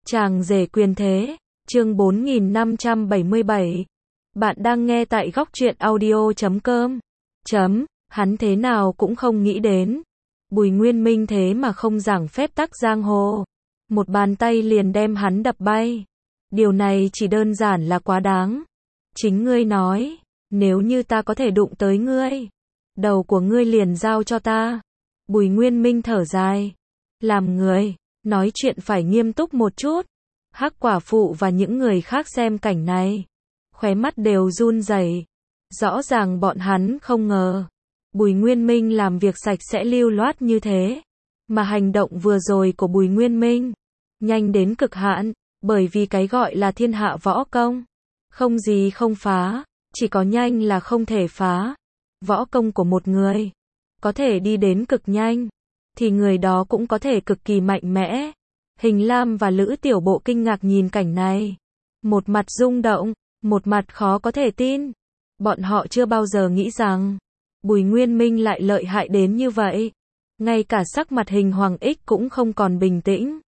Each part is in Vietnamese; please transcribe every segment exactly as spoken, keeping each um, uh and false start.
Chàng rể quyền thế, chương bốn nghìn năm trăm bảy mươi bảy. Bạn đang nghe tại góc truyện audio chấm com. Chấm, hắn thế nào cũng không nghĩ đến. Bùi Nguyên Minh thế mà không giảng phép tắc giang hồ. Một bàn tay liền đem hắn đập bay. Điều này chỉ đơn giản là quá đáng. Chính ngươi nói, nếu như ta có thể đụng tới ngươi, đầu của ngươi liền giao cho ta. Bùi Nguyên Minh thở dài. Làm người, nói chuyện phải nghiêm túc một chút. Hắc quả phụ và những người khác xem cảnh này, khóe mắt đều run rẩy. Rõ ràng bọn hắn không ngờ Bùi Nguyên Minh làm việc sạch sẽ lưu loát như thế, mà hành động vừa rồi của Bùi Nguyên Minh nhanh đến cực hạn, bởi vì cái gọi là thiên hạ võ công, không gì không phá, chỉ có nhanh là không thể phá. Võ công của một người có thể đi đến cực nhanh, thì người đó cũng có thể cực kỳ mạnh mẽ. Hình Lam và Lữ Tiểu Bộ kinh ngạc nhìn cảnh này, một mặt rung động, một mặt khó có thể tin. Bọn họ chưa bao giờ nghĩ rằng Bùi Nguyên Minh lại lợi hại đến như vậy. Ngay cả sắc mặt Hình Hoàng Ích cũng không còn bình tĩnh.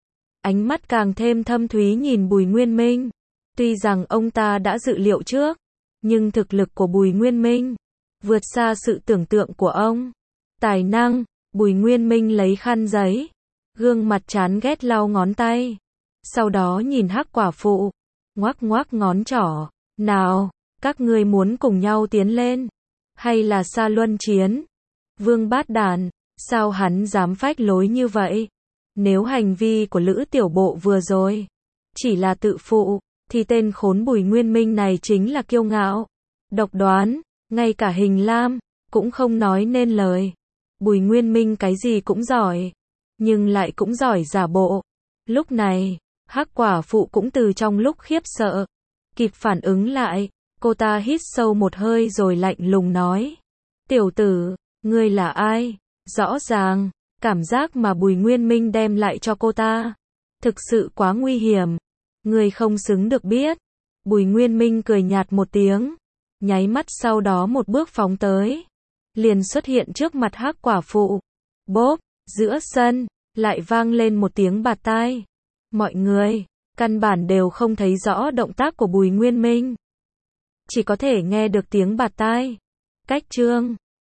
Ánh mắt càng thêm thâm thúy nhìn Bùi Nguyên Minh. Tuy rằng ông ta đã dự liệu trước, nhưng thực lực của Bùi Nguyên Minh vượt xa sự tưởng tượng của ông. Tài năng, Bùi Nguyên Minh lấy khăn giấy, gương mặt chán ghét lau ngón tay. Sau đó nhìn Hắc quả phụ, ngoắc ngoắc ngón trỏ. Nào, các ngươi muốn cùng nhau tiến lên, hay là xa luân chiến? Vương Bát Đàn, sao hắn dám phách lối như vậy? Nếu hành vi của Lữ Tiểu Bộ vừa rồi chỉ là tự phụ, thì tên khốn Bùi Nguyên Minh này chính là kiêu ngạo, độc đoán, ngay cả Hình Lam cũng không nói nên lời. Bùi Nguyên Minh cái gì cũng giỏi, nhưng lại cũng giỏi giả bộ. Lúc này, Hắc quả phụ cũng từ trong lúc khiếp sợ kịp phản ứng lại, cô ta hít sâu một hơi rồi lạnh lùng nói: "Tiểu tử, ngươi là ai?" Rõ ràng, cảm giác mà Bùi Nguyên Minh đem lại cho cô ta thực sự quá nguy hiểm. "Ngươi không xứng được biết." Bùi Nguyên Minh cười nhạt một tiếng, nháy mắt sau đó một bước phóng tới, liền xuất hiện trước mặt Hắc quả phụ. Bốp, giữa sân lại vang lên một tiếng bạt tai. Mọi người căn bản đều không thấy rõ động tác của Bùi Nguyên Minh, chỉ có thể nghe được tiếng bạt tai. Cách chương